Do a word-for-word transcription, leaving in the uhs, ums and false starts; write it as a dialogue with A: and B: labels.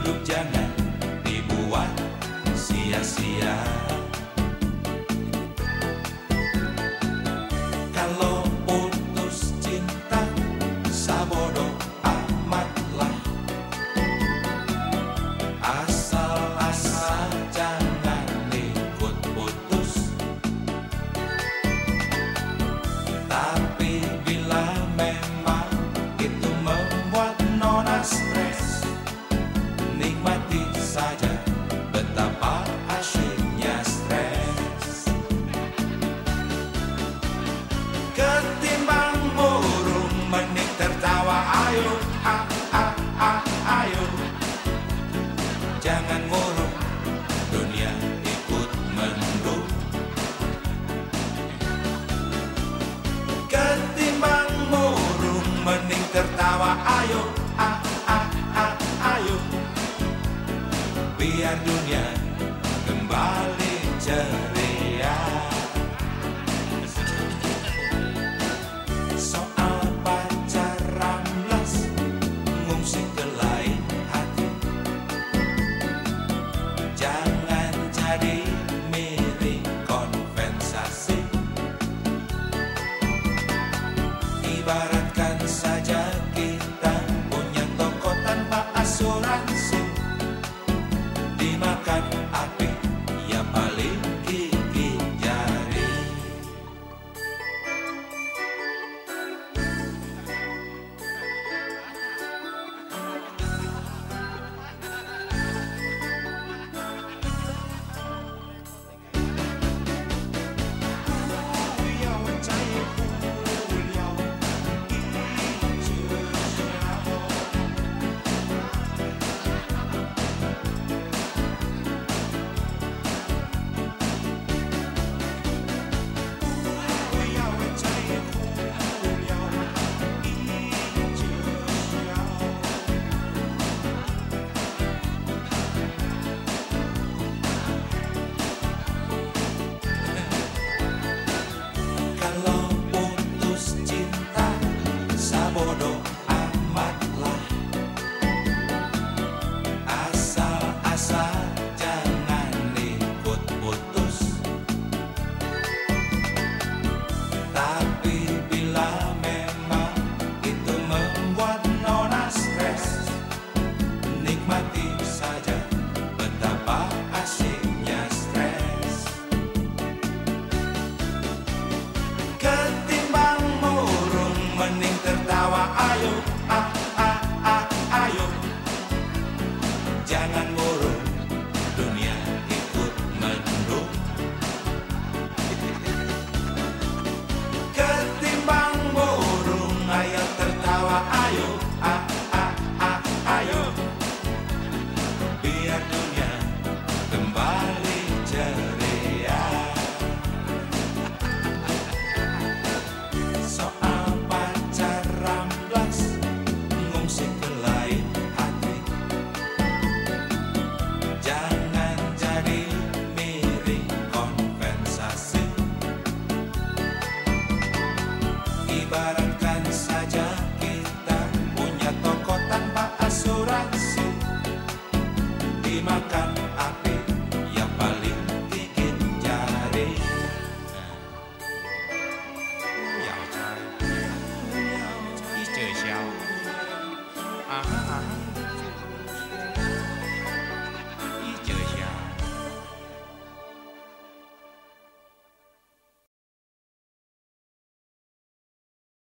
A: Hidup jangan dibuat sia-sia. Kalau putus cinta, sabodo amatlah. Asal-asal jangan ikut putus. Tapi bila memang itu membuat nona stres, nikmati saja betapa asyiknya stres. Ketimbang murung mending tertawa, ayo, ah, ah, ah, ayo. Jangan murung, dunia ikut mendung. Ketimbang murung mending tertawa, ayo, ah, ah, ah, ayo. Biar dunia kembali ceria. Soal pacaran belas, ngungsi ke lain hati. Jangan jadi miring kompensasi. Ibaratkan saja kita punya toko tanpa asuransi. Dimakan api, ya paling gigit jari. Kalau putus cinta, sabodo amatlah. Asal-asal jangan ikut putus. Tapi bila memang itu membuat nona stres, nikmati saja betapa asyiknya stres. Ketimbang murung mending tertawa, ayo, ah, ah, ah, ayo. Jangan murung, dunia ikut mendung. Ketimbang murung, ayo tertawa, ayo, ah, ah, ah, ayo. Biar dunia kembali ceria. Soal pacaran belas, ngungsi ke lain hati. Jangan jadi miring kompensasi. Ibaratkan saja kita punya toko tanpa asuransi. Dimakan api,